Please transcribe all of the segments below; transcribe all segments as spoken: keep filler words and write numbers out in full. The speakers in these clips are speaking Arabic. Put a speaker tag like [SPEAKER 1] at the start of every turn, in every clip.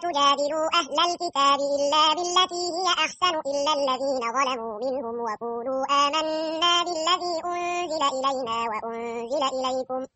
[SPEAKER 1] تجادلوا أهل الكتاب إلا بالتي هي أحسن إلا الذين ظلموا منهم وقولوا آمنا بالذي أنزل إلينا وأنزل إليكم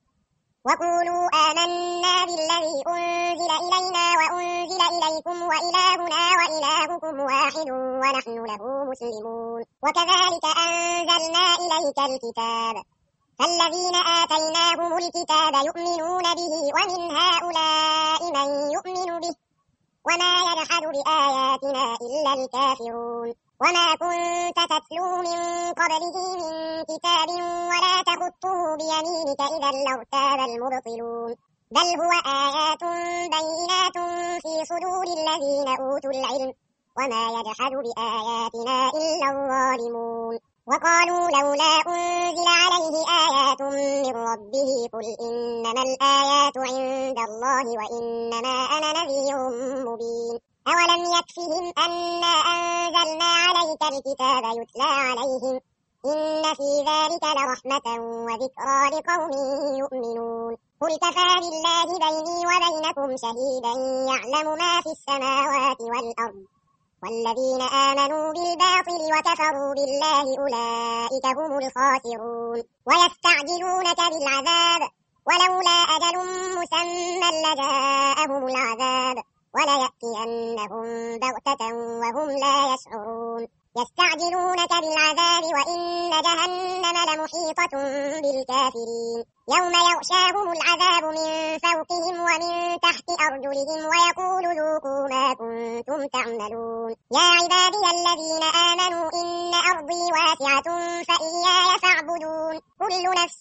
[SPEAKER 1] وقولوا آمنا بالذي أنزل إلينا وأنزل إليكم وإلهنا وإلهكم واحد ونحن له مسلمون وكذلك أنزلنا إليك الكتاب فالذين آتيناهم الكتاب يؤمنون به ومن هؤلاء من يؤمن به وما يجحد بآياتنا إلا الكافرون وما كنت تتلو من قبله من كتاب ولا تخطه بيمينك إذا لارتاب المبطلون بل هو آيات بينات في صدور الذين أوتوا العلم وما يجحد بآياتنا إلا الظالمون وقالوا لولا أنزل عليه آيات من ربه قل إنما الآيات عند الله وإنما أنا نذير مبين أولم يكفهم أنا أنزلنا عليك الكتاب يتلى عليهم إن في ذلك لرحمة وذكرى لقوم يؤمنون قل كفى بالله بيني وبينكم شهيدا يعلم ما في السماوات والأرض والذين آمنوا بالباطل وكفروا بالله أولئك هم الخاسرون ويستعجلونك بالعذاب ولولا أجل مسمى لجاءهم العذاب وليأتينهم بغتة وهم لا يشعرون يستعجلونك بالعذاب وإن جهنم لمحيطة بالكافرين يوم يغشاهم العذاب من فوقهم ومن تحت أرجلهم ويقول ذوقوا ما كنتم تعملون يا عبادي الذين آمنوا إن أرضي واسعة فإياي فاعبدون كل نفس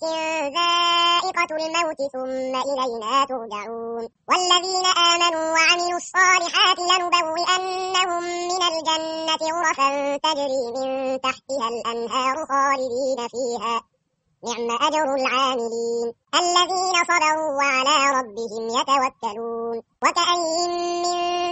[SPEAKER 1] ذائقة الموت ثم إلينا ترجعون والذين آمنوا وعملوا الصالحات لنبوئنهم من الجنة غرفا تجري من تحتها الأنهار خالدين فيها نعم أجر العاملين الذين صبروا وعلى ربهم يتوكلون وكأين من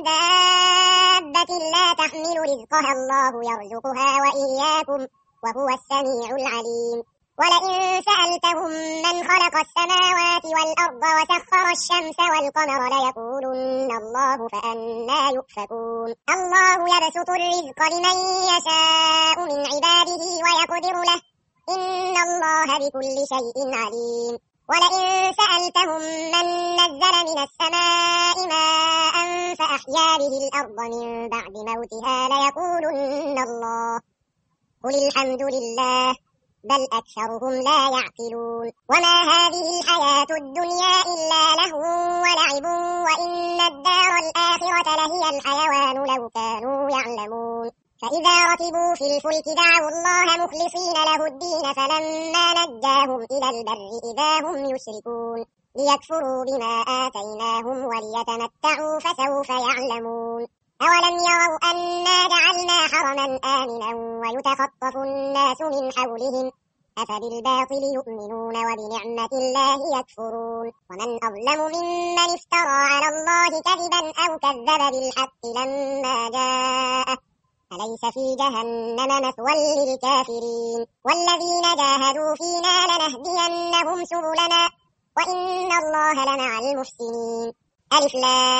[SPEAKER 1] دابة لا تحمل رزقها الله يرزقها وإياكم وهو السميع العليم ولئن سألتهم من خلق السماوات والأرض وسخر الشمس والقمر ليقولن الله فأنى يؤفكون الله يبسط الرزق لمن يشاء من عباده ويقدر له إن الله بكل شيء عليم ولئن سألتهم من نزل من السماء ماء فأحيا به الأرض من بعد موتها ليقولن الله قل الحمد لله بل أكثرهم لا يعقلون وما هذه الحياة الدنيا إلا لهو ولعب وإن الدار الآخرة لهي الحيوان لو كانوا يعلمون فإذا ركبوا في الفلك دعوا الله مخلصين له الدين فلما نجاهم إلى البر إذا هم يشركون ليكفروا بما آتيناهم وليتمتعوا فسوف يعلمون أولم يروا أنا جعلنا حرما آمنا ويتخطف الناس من حولهم أفبالباطل يؤمنون وبنعمة الله يكفرون ومن أظلم ممن افترى على الله كذبا أو كذب بالحق لما جاءه أليس في جهنم مثوى للكافرين والذين جاهدوا فينا لنهدينهم سبلنا وإن الله لمع المحسنين ألف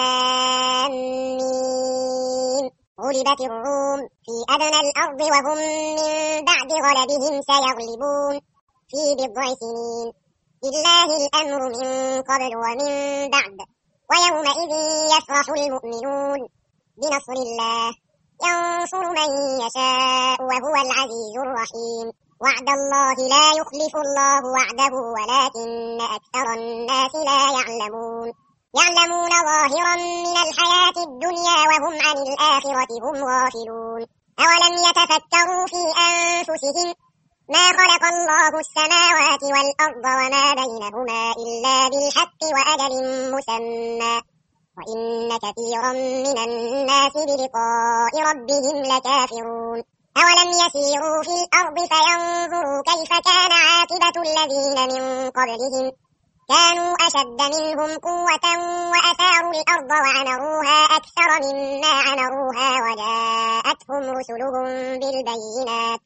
[SPEAKER 1] لام ميم غلبت الروم في أدنى الأرض وهم من بعد غلبهم سيغلبون في بضع سنين لله الأمر من قبل ومن بعد ويومئذ يفرح المؤمنون بنصر الله ينصر من يشاء وهو العزيز الرحيم وعد الله لا يخلف الله وعده ولكن أكثر الناس لا يعلمون يعلمون ظاهرا من الحياة الدنيا وهم عن الآخرة هم غافلون أولم يتفكروا في أنفسهم ما خلق الله السماوات والأرض وما بينهما إلا بالحق وأجل مسمى وإن كثيرا من الناس بلقاء ربهم لكافرون أولم يسيروا في الأرض فينظروا كيف كان عاقبة الذين من قبلهم كانوا أشد منهم قوة وأثاروا الأرض وعمروها أكثر مما عمروها وجاءتهم رسلهم بالبينات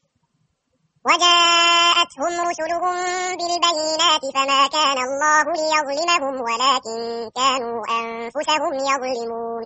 [SPEAKER 1] وجاءتهم رسلهم بالبينات فما كان الله ليظلمهم ولكن كانوا أنفسهم يظلمون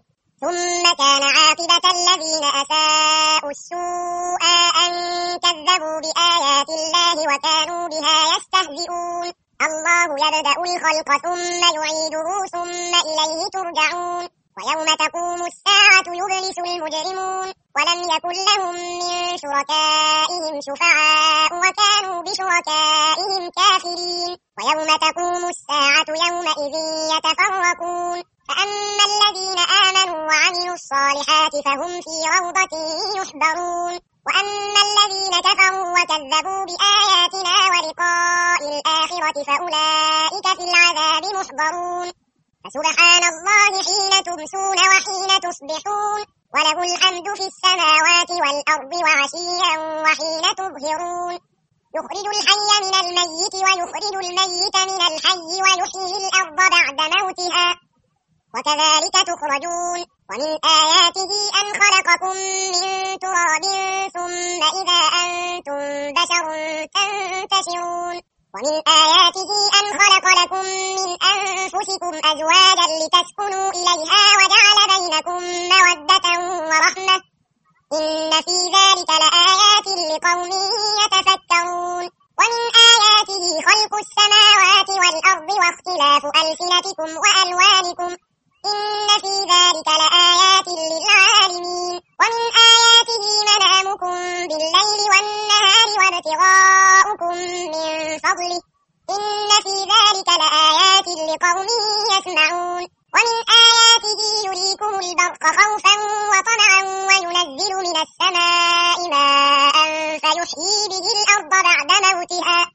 [SPEAKER 1] ثم كان عاقبة الذين أساءوا السوء أن كذبوا بآيات الله وكانوا بها يستهزئون الله يبدأ الخلق ثم يعيده ثم إليه ترجعون ويوم تقوم الساعة يبلس المجرمون ولم يكن لهم من شركائهم شفعاء وكانوا بشركائهم كافرين ويوم تقوم الساعة يومئذ يتفرقون فأما الذين آمنوا وعملوا الصالحات فهم في روضة يحبرون وأما الذين كفروا وكذبوا بآياتنا ولقاء الآخرة فأولئك في العذاب محضرون فسبحان الله حين تمسون وحين تصبحون وله الحمد في السماوات والأرض وعشيا وحين تظهرون يخرج الحي من الميت ويخرج الميت من الحي ويحيي الأرض بعد موتها وكذلك تخرجون ومن آياته أن خلقكم من تراب ثم إذا أنتم بشر تنتشرون ومن آياته أن خلق لكم من أنفسكم أزواجا لتسكنوا إليها وجعل بينكم مودة ورحمة إن في ذلك لآيات لقوم يتفكرون ومن آياته خلق السماوات والأرض واختلاف ألسنتكم وألوانكم إن في ذلك لآيات للعالمين ومن آياته منامكم بالليل والنهار وابتغاؤكم من فضله إن في ذلك لآيات لقوم يسمعون ومن آياته يريكم البرق خوفا وطمعا وينزل من السماء ماء فيحيي به الأرض بعد موتها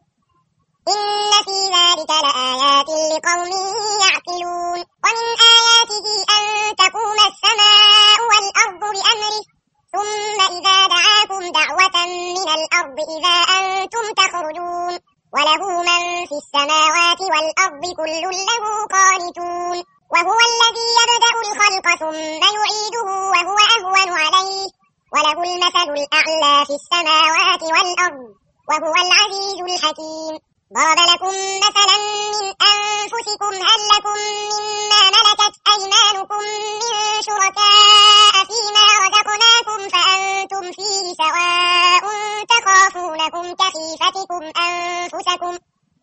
[SPEAKER 1] إن في ذلك لآيات لقوم يعقلون ومن آياته أن تقوم السماء والأرض بأمره ثم إذا دعاكم دعوة من الأرض إذا أنتم تخرجون وله من في السماوات والأرض كل له قانتون وهو الذي يبدأ الخلق ثم يعيده وهو أهون عليه وله المثل الأعلى في السماوات والأرض وهو العزيز الحكيم ضرب لكم مثلا من أنفسكم هل لكم مما ملكت أيمانكم من شركاء فيما رزقناكم فأنتم فيه سواء تخافونكم كخيفتكم أنفسكم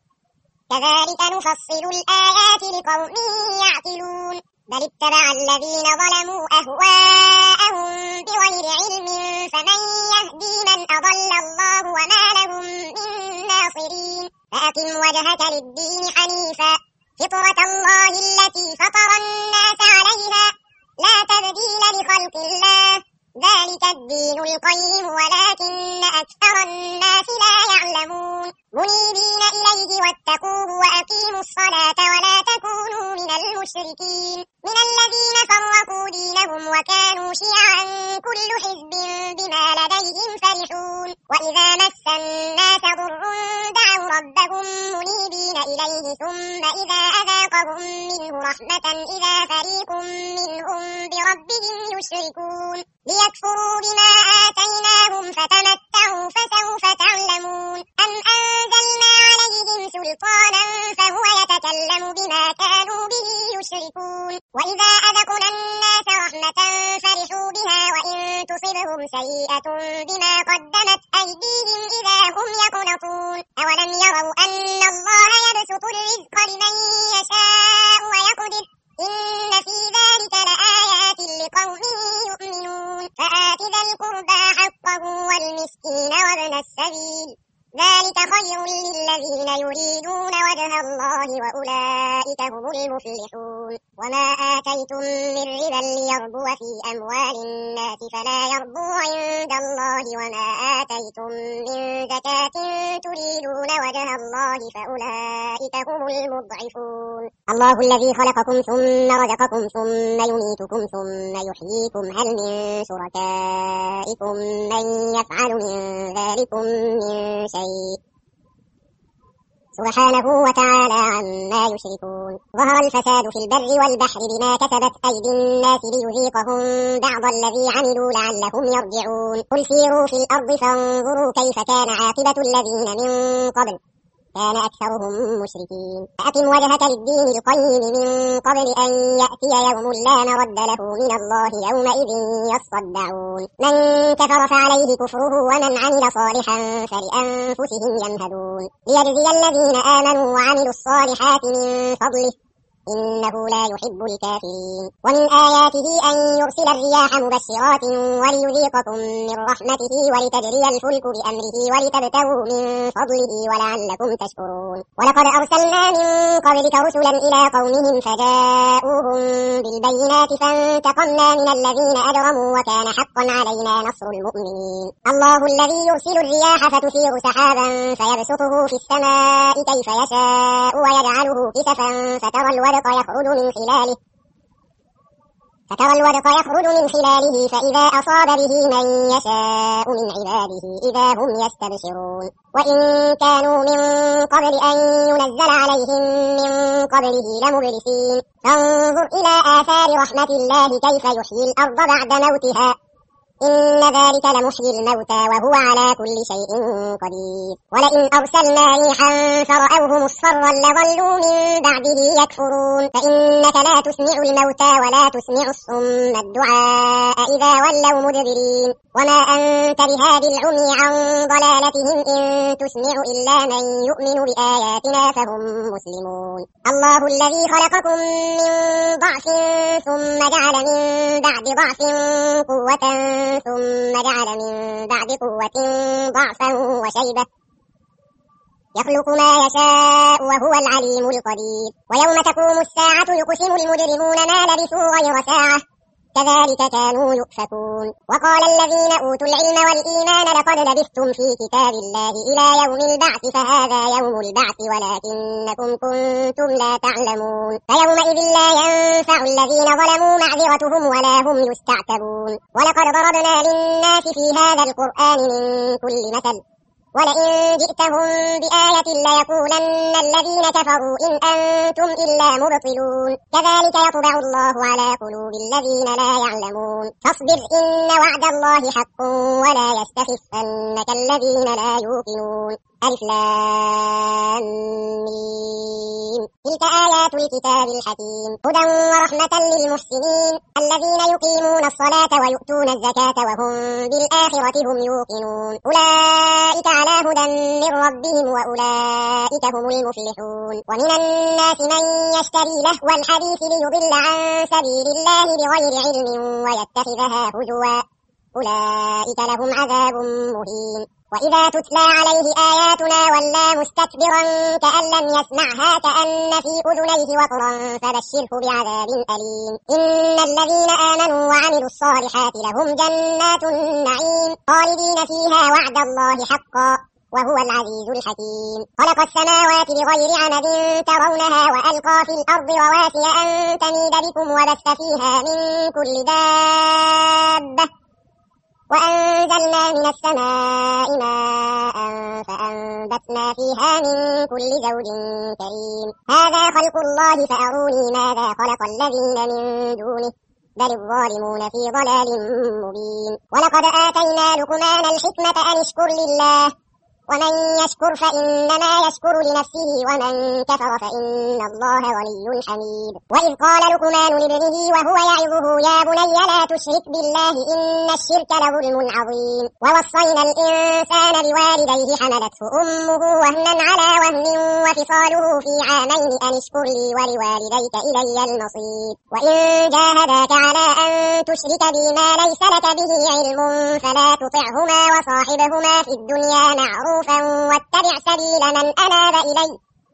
[SPEAKER 1] كذلك نفصل الآيات لقوم يعقلون بل اتبع الذين ظلموا أهواءهم بغير علم فمن يهدي من أضل الله وما لهم من ناصرين فأقم وجهك للدين حنيفا فطرة الله التي فطر الناس عليها لا تبديل لخلق الله ذلك الدين القيم ولكن أكثر الناس لا يعلمون منيبين إليه واتقوه وأقيموا الصلاة ولا تكونوا من المشركين من الذين فرقوا دينهم وكانوا شيعا كل حزب بما لديهم فرحون وإذا مس الناس ضر دعوا ربهم منيبين إليه ثم إذا أذاقهم منه رحمة إذا فريق منهم بربهم يشركون ليكفروا بما آتيناهم فتمتعوا فسوف تعلمون أم أنزلنا عليهم سلطانا فهو يتكلم بما كانوا به يشركون وإذا أذقنا الناس رحمة فرحوا بها وإن تصبهم سيئة بما قدمت أيديهم إذا هم يقنطون أولم يروا أن الله يبسط الرزق لمن يشاء ويقدر إن في ذلك لآيات لقوم يؤمنون فآت ذا القربى حقه والمسكين وابن السبيل ذلك خير للذين يريدون وجه الله وأولئك هم المفلحون وما آتيتم من ربا ليربو في أموال الناس فلا يربو عند الله وما آتيتم من زكاة تريدون وجه الله فأولئك هم المضعفون الله الذي خلقكم ثم رزقكم ثم يميتكم ثم يحييكم هل من شركائكم من يفعل من ذلكم من شيء سبحانه وتعالى عما يشركون ظهر الفساد في البر والبحر بما كسبت أيدي الناس ليذيقهم بعض الذي عملوا لعلهم يرجعون قل سيروا في الأرض فانظروا كيف كان عاقبة الذين من قبل كان أكثرهم مشركين فأقم وجهك للدين القيم من قبل أن يأتي يوم لا مرد له من الله يومئذ يصدعون من كفر فعليه كفره ومن عمل صالحا فلأنفسهم يمهدون ليجزي الذين آمنوا وعملوا الصالحات من فضله إنه لا يحب الكافرين ومن آياته أن يرسل الرياح مبشرات وليذيقكم من رحمته ولتجري الفلك بأمره ولتبتغوا من فضله ولعلكم تشكرون ولقد أرسلنا من قبلك رسلا إلى قومهم فجاءوهم بالبينات فانتقمنا من الذين أجرموا وكان حقا علينا نصر المؤمنين الله الذي يرسل الرياح فتثير سحابا فيبسطه في السماء كيف يشاء ويجعله كسفا فترى الودق يخرج من خلاله فترى الودق يخرج من خلاله فإذا أصاب به من يشاء من عباده إذا هم يستبشرون وإن كانوا من قبل أن ينزل عليهم من قبله لمبلسين فانظر إلى آثار رحمة الله كيف يحيي الأرض بعد موتها إن ذلك لمحيي الموتى وهو على كل شيء قدير ولئن أرسلنا ريحا فرأوه مصفرا لظلوا من بعده يكفرون فإنك لا تسمع الموتى ولا تسمع الصم الدعاء إذا ولوا مدبرين وما أنت بهاد العمي عن ضلالتهم إن تسمع إلا من يؤمن بآياتنا فهم مسلمون الله الذي خلقكم من ضعف ثم جعل من بعد ضعف قوة ثم جعل من بعد قوة ضعفا وشيبة يخلق ما يشاء وهو العليم القدير ويوم تقوم الساعة يقسم المجرمون ما لبثوا غير ساعة كذلك كانوا يؤفكون وقال الذين أوتوا العلم والإيمان لقد لبثتم في كتاب الله إلى يوم البعث فهذا يوم البعث ولكنكم كنتم لا تعلمون فيومئذ لا ينفع الذين ظلموا معذرتهم ولا هم يستعتبون ولقد ضربنا للناس في هذا القرآن من كل مثل ولئن جئتهم بآية ليقولن الذين كفروا إن أنتم إلا مبطلون كذلك يطبع الله على قلوب الذين لا يعلمون فاصبر إن وعد الله حق ولا يستخفنك الذين لا يوقنون ألف لام ميم تلك آيات الكتاب الحكيم هدى ورحمة للمحسنين الذين يقيمون الصلاة ويؤتون الزكاة وهم بالآخرة هم يوقنون أولئك على هدى من ربهم وأولئك هم المفلحون ومن الناس من يشتري لهو الحديث ليضل عن سبيل الله بغير علم ويتخذها هزوا أولئك لهم عذاب مهين وإذا تتلى عليه آياتنا ولى مستكبرا كأن لم يسمعها كأن في أذنيه وقرا فبشره بعذاب أليم إن الذين آمنوا وعملوا الصالحات لهم جنات النعيم خالدين فيها وعد الله حقا وهو العزيز الحكيم خلق السماوات بغير عمد ترونها وألقى في الأرض رواسي أن تميد بكم وبث فيها من كل دابة وأنزلنا من السماء ماء فأنبتنا فيها من كل زوج كريم هذا خلق الله فأروني ماذا خلق الذين من دونه بل الظالمون في ضلال مبين ولقد آتينا لقمان الحكمة أن اشكر لله ومن يشكر فإنما يشكر لنفسه ومن كفر فإن الله غني حميد وإذ قال لقمان لابنه وهو يعظه يا بني لا تشرك بالله إن الشرك لظلم عظيم ووصينا الإنسان بوالديه حملته أمه وهنا على وهن وفصاله في عامين أن اشكر لي ولوالديك إلي المصير وإن جاهداك على أن تشرك بي ما ليس لك به علم فلا تطعهما وصاحبهما في الدنيا معروفا واتبع سبيل من أناب إلي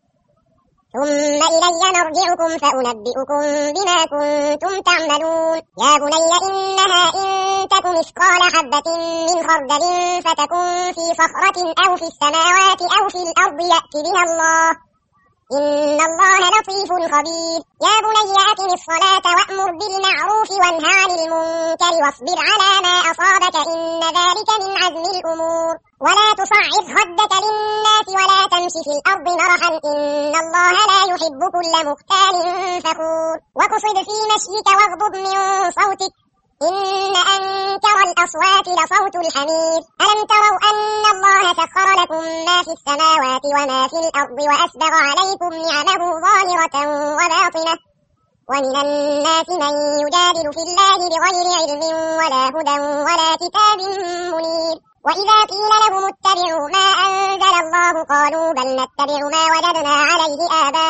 [SPEAKER 1] ثم إلي مرجعكم فأنبئكم بما كنتم تعملون يا بني إنها إن تك مثقال حبة من خردل فتكن في صخرة أو في السماوات أو في الأرض يأت بها الله إن الله لطيف خبير يا بني أقم الصلاة وأمر بالمعروف وانه عن المنكر واصبر على ما أصابك إن ذلك من عزم الأمور ولا تصعد خدك للناس ولا تمشي في الأرض مرحا إن الله لا يحب كل مختال فخور واقصد في مشيك واغضض من صوتك إن أنكر الأصوات لصوت الحمير. ألم تروا أن الله سخر لكم ما في السماوات وما في الأرض وأسبغ عليكم نعمه ظاهرة وباطنة ومن الناس من يجادل في الله بغير علم ولا هدى ولا كتاب منير. وإذا قيل لهم اتبعوا ما أنزل الله قالوا بل نتبع ما وجدنا عليه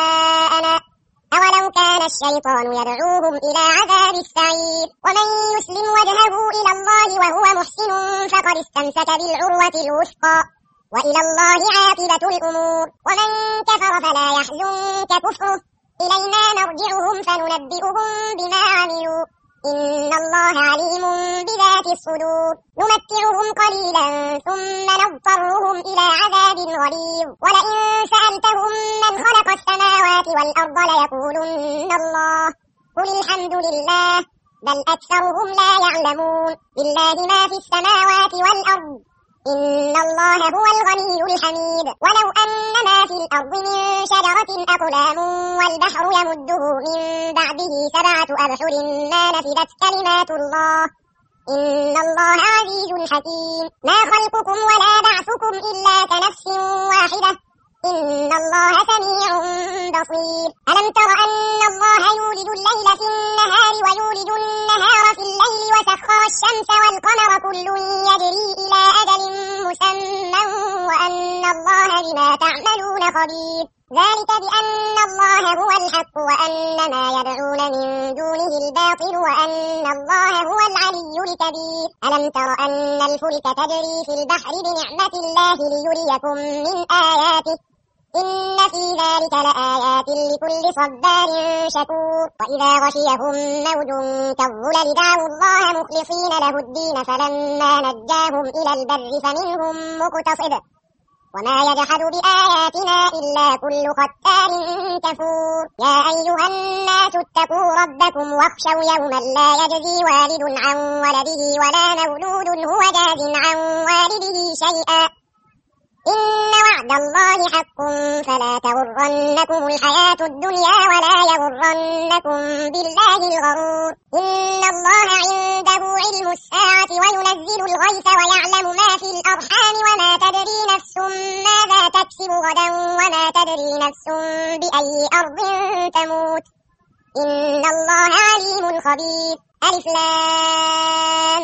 [SPEAKER 1] آباءنا أولو كان الشيطان يدعوهم إلى عذاب السعير. ومن يسلم وجهه إلى الله وهو محسن فقد استمسك بالعروة الوثقى وإلى الله عاقبة الأمور. ومن كفر فلا يحزنك كفره إلينا مرجعهم فننبئهم بما عملوا إن الله عليم بذات الصدور. نمتعهم قليلا ثم نضطرهم إلى عذاب غليظ. ولئن سألتهم من خلق السماوات والأرض ليقولن الله قل الحمد لله بل أكثرهم لا يعلمون. لله ما في السماوات والأرض إن الله هو الغني الحميد. ولو أن ما في الأرض من شجرة أقلام والبحر يمده من بعده سبعة أبحر ما نفدت كلمات الله إن الله عزيز حكيم. ما خلقكم ولا بعثكم إلا كنفس واحدة إن الله سميع بصير. ألم تر أن الله يولد الليل في النهار ويولد النهار في الليل وسخر الشمس والقمر كل يجري إلى أجل مسمى وأن الله بما تعملون خبير. ذلك بأن الله هو الحق وأن ما يدعون من دونه الباطل وأن الله هو العلي الكبير. ألم تر أن الفلك تجري في البحر بنعمة الله ليريكم من آياته إن في ذلك لآيات لكل صبار شكور. وإذا غشيهم موج كالظلل دعوا الله مخلصين له الدين فلما نجاهم إلى البر فمنهم مقتصد وما يجحد بآياتنا إلا كل ختار كفور. يا أيها الناس اتقوا ربكم واخشوا يوما لا يجزي والد عن ولده ولا مولود هو جاز عن والده شيئا إن وعد الله حق فلا تغرنكم الحياة الدنيا ولا يغرنكم بالله الغرور. إن الله عنده علم الساعة وينزل الغيث ويعلم ما في الأرحام وما تدري نفس ماذا تكسب غدا وما تدري نفس بأي أرض تموت إن الله عليم خبير. ألف لام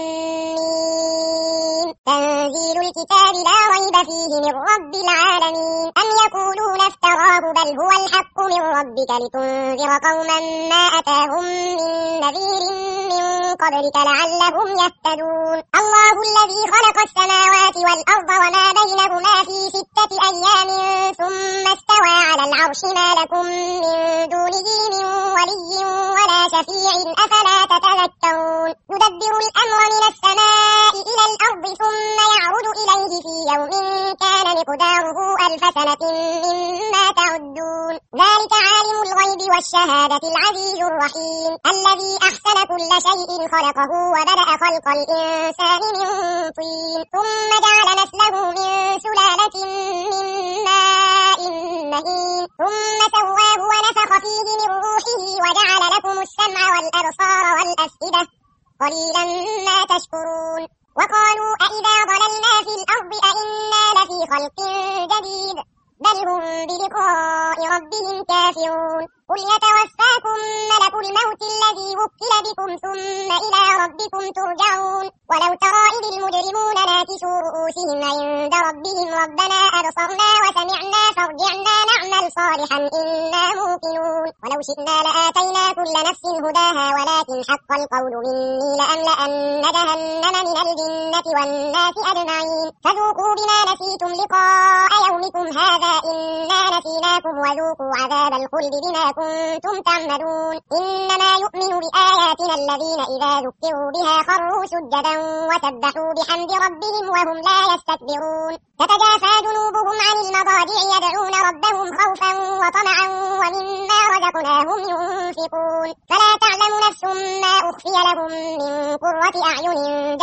[SPEAKER 1] ميم تنزيل الكتاب لا ريب فيه من رب العالمين. أم يقولون افتراه بل هو الحق من ربك لتنذر قوما ما أتاهم من نذير من قبلك لعلهم يهتدون. الله الذي خلق السماوات والأرض وما بينهما في ستة أيام ثم استوى على العرش ما لكم من دونه من ولي ولا شفيع أفلا تتذكرون. يدبر الأمر من السماء إلى الأرض ثم يعرج إليه في يوم كان مقداره ألف سنة مما تعدون. ذلك عالم الغيب والشهادة العزيز الرحيم الذي أحسن كل شيء خلقه وبدأ خلق الإنسان من طين ثم جعل نسله من سلالة من ماء مهين ثم سواه ونفخ فيه من روحه وجعل لكم السمع والأبصار والأفئدة قليلا ما تشكرون. وقالوا أئذا ضللنا في الأرض أئنا لفي خلق جديد بل هم بلقاء ربهم كافرون. قل يتوفاكم ملك الموت الذي وكل بكم ثم إلى ربكم ترجعون. ولو ترى إذ المجرمون ناكسوا رؤوسهم عند ربهم ربنا أبصرنا وسمعنا فارجعنا نعمل صالحا إنا موقنون. ولو شئنا لآتينا كل نفس هداها ولكن حق القول مني لأملأن جهنم من الجنة والناس أجمعين. فذوقوا بما نسيتم لقاء يومكم هذا إنا نسيناكم وذوقوا عذاب الخلد بما كنتم تعملون. إنما يؤمن بآياتنا الذين إذا ذكروا بها خروا سجدا وسبحوا بحمد ربهم وهم لا يستكبرون. تتجافى جنوبهم عن المضاجع يدعون ربهم خوفا وطمعا ومما رزقناهم ينفقون. فلا تعلم نفس ما أخفي لهم من قرة أعين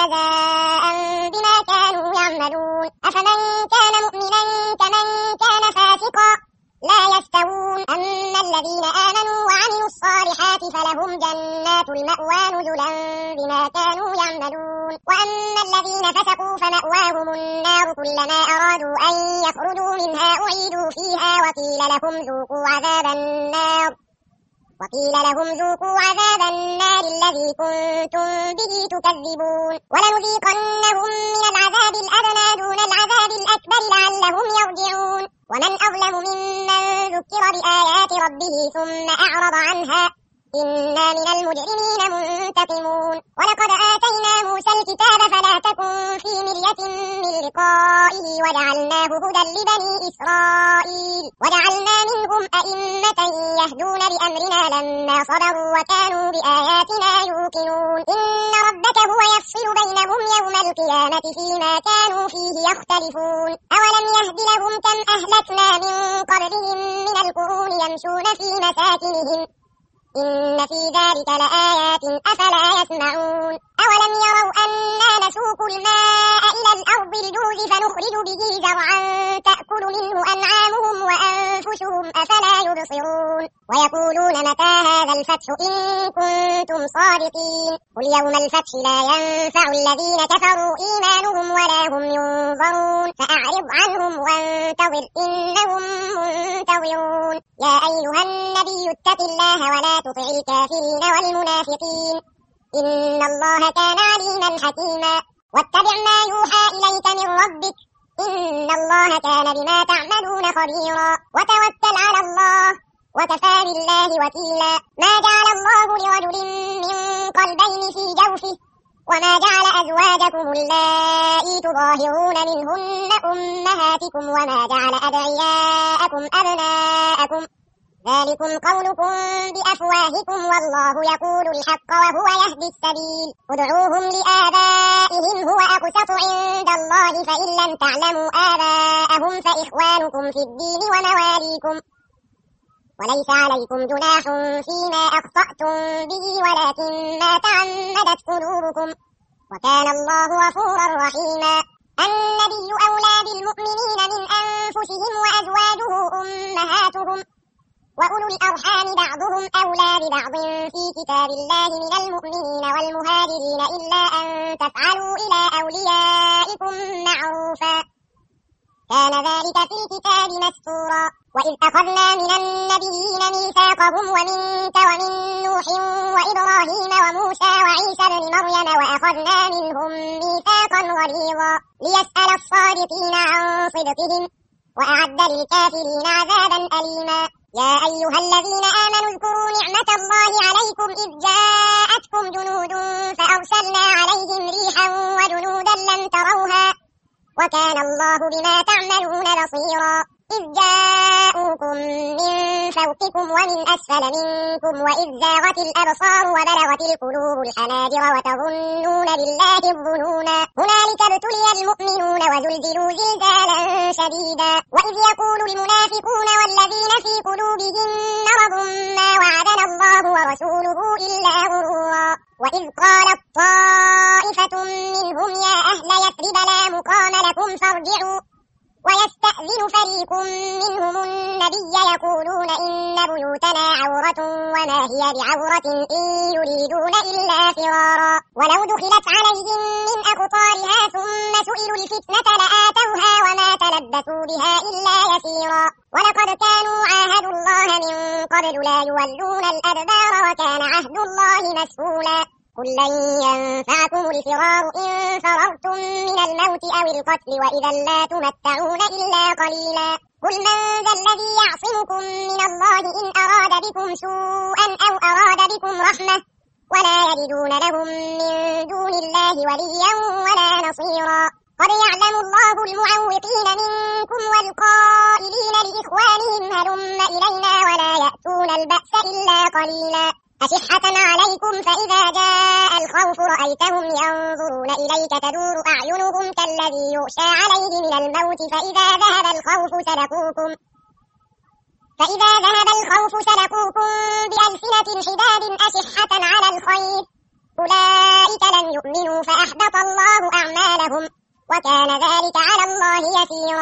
[SPEAKER 1] جزاء بما كانوا يعملون. أفمن كان مؤمنا كمن كان فاسقا لا لا يستوون أما الذين آمنوا وعملوا الصالحات فلهم جنات المأوى نزلا بما كانوا يعملون وأما الذين فسقوا فمأواهم النار كلما أرادوا أن يخرجوا منها أعيدوا فيها وقيل لهم ذوقوا عذاب النار وقيل لهم ذوقوا عذاب النار الذي كنتم به تكذبون ولنذيقنهم من العذاب الأدنى دون العذاب الأكبر لعلهم يرجعون ومن أظلم ممن ذكر بآيات ربه ثم أعرض عنها إنا من المجرمين منتقمون ولقد آتينا موسى الكتاب فلا تكن في مرية من لقائه وجعلناه هدى لبني إسرائيل وجعلنا منهم أئمة يهدون بأمرنا لما صبروا وكانوا بآياتنا يوقنون إن ربك هو يفصل بينهم يوم القيامة فيما كانوا فيه يختلفون أولم يهد لهم كم أهلكنا من قبلهم من القرون يمشون في مساكنهم إن في ذلك لآيات أفلا يسمعون أولم يروا أنا نسوق الماء إلى الأرض الجوز فنخرج به زرعا تأكل منه أنعامهم وأنفسهم أفلا يبصرون ويقولون متى هذا الفتح إن كنتم صادقين قل يوم الفتح لا ينفع الذين كفروا إيمانهم ولا هم ينظرون فأعرض عنهم وانتظر إنهم منتظرون يا أيها النبي اتق الله ولا تطع الكافرين والمنافقين إن الله كان عليما حكيما واتبع ما يوحى إليك من ربك إن الله كان بما تعملون خبيرا وتوكل على الله وكفى بالله وكيلا ما جعل الله لرجل من قلبين في جوفه وما جعل أزواجكم اللائي تظاهرون منهن أمهاتكم وما جعل أدعياءكم أبناءكم ذلكم قولكم بأفواهكم والله يقول الحق وهو يهدي السبيل ادعوهم لآبائهم هو أقسط عند الله فإن لم تعلموا آباءهم فإخوانكم في الدين ومواليكم وليس عليكم جناح فيما أخطأتم به ولكن ما تعمدت قلوبكم وكان الله غفورا رحيما النبي أولى بالمؤمنين من أنفسهم وأزواجه أمهاتهم وأولو الأرحام بعضهم أولى ببعض في كتاب الله من المؤمنين والمهاجرين إلا أن تفعلوا إلى أوليائكم معروفا كان ذلك في الكتاب مسطورا وإذ أخذنا من النبيين ميثاقهم ومنك ومن نوح وإبراهيم وموسى وعيسى بن مريم وأخذنا منهم ميثاقا غليظا ليسأل الصادقين عن صدقهم وأعد للكافرين عذابا أليما يا أيها الذين آمنوا اذكروا نعمة الله عليكم إذ جاءتكم جنود فأرسلنا عليهم ريحا وجنودا لم تروها وكان الله بما تعملون بصيرا إذ جاءوكم من فوقكم ومن أسفل منكم وإذ زاغت الأبصار وبلغت القلوب الحناجر وتظنون بالله الظنونا هنالك ابتلي المؤمنون وزلزلوا زلزالا شديدا وإذ يقول المنافقون والذين في قلوبهم مرض ما وعدنا الله ورسوله إلا غرورا وإذ قالت طائفة منهم يا أهل يثرب لا مقام لكم فارجعوا ويستأذن فريق منهم النبي يقولون إن بيوتنا عورة وما هي بعورة إن يريدون إلا فرارا ولو دخلت عليهم من أقطارها ثم سئلوا الفتنة لآتوها وما تلبثوا بها إلا يسيرا ولقد كانوا عاهدوا الله من قبل لا يولون الأدبار وكان عهد الله مسؤولا قل لن ينفعكم الفرار إن فررتم من الموت أو القتل وإذا لا تمتعون إلا قليلا قل من ذا الذي يعصمكم من الله إن أراد بكم سوءا أو أراد بكم رحمة ولا يجدون لهم من دون الله وليا ولا نصيرا قد يعلم الله المعوقين منكم والقائلين لإخوانهم هلم إلينا ولا يأتون البأس إلا قليلا أشحة عليكم فإذا جاء الخوف رأيتهم ينظرون إليك تدور أعينهم كالذي يغشى عليه من الموت فإذا ذهب الخوف سلكوكم فإذا ذهب الخوف سلكوكم بألسنة حداد أشحة على الخير أولئك لم يؤمنوا فأحبط الله أعمالهم وكان ذلك على الله يسيرا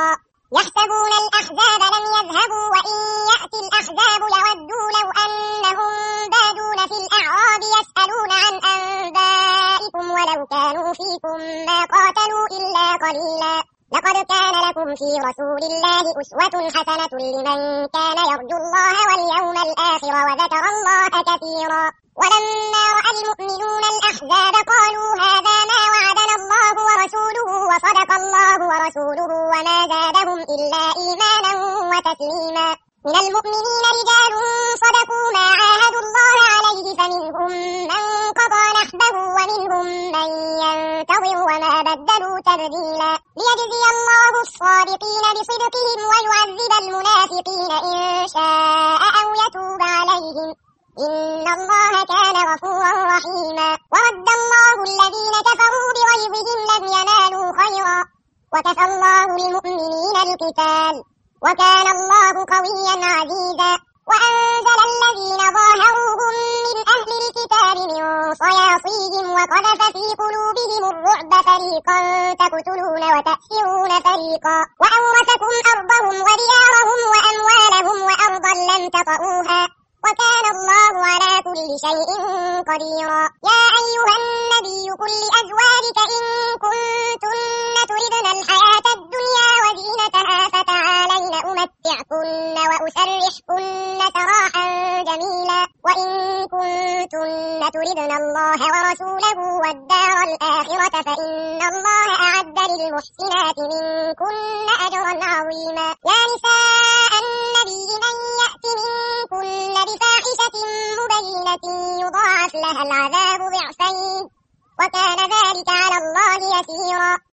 [SPEAKER 1] يحسبون الأحزاب لم يذهبوا وإن يأتي الأحزاب يودوا لو أنهم بادون في الأعراب يسألون عن أنبائكم ولو كانوا فيكم ما قاتلوا إلا قليلا لقد كان لكم في رسول الله أسوة حسنة لمن كان يرجو الله واليوم الآخر وذكر الله كثيرا ولما رأى المؤمنون الأحزاب قالوا هذا ما وعدنا الله ورسوله وصدق الله ورسوله وما زادهم إلا إيمانا وتسليما من المؤمنين رجال صدقوا ما عاهدوا الله عليه فمنهم من قضى نحبه ومنهم من ينتظر وما بدلوا تبديلا ليجزي الله الصادقين بصدقهم ويعذب المنافقين إن شاء أو يتوب عليهم إن الله كان غفورا رحيما ورد الله الذين كفروا بغيظهم لم ينالوا خيرا وكفى الله المؤمنين القتال وكان الله قويا عزيزا وأنزل الذين ظاهروهم من أهل الكتاب من صياصيهم وقذف في قلوبهم الرعب فريقا تقتلون وتأسرون فريقا وأورثكم أرضهم وديارهم وأموالهم وأرضا لم تطئوها وكان الله على كل شيء قديرا يا أيها النبي قل لأزواجك إن كنتن تردن الحياة الدنيا وزينتها فتعالين أمتعكن وأسرحكن سراحا جميلا وإن كنتن تردن الله ورسوله والدار الآخرة فإن الله أعد للمحسنات منكن أجرا عظيما يا نساء النبي من يأت منكن بفاحشة مبينة يضاعف لها العذاب ضعفين وكان ذلك على الله يسيرا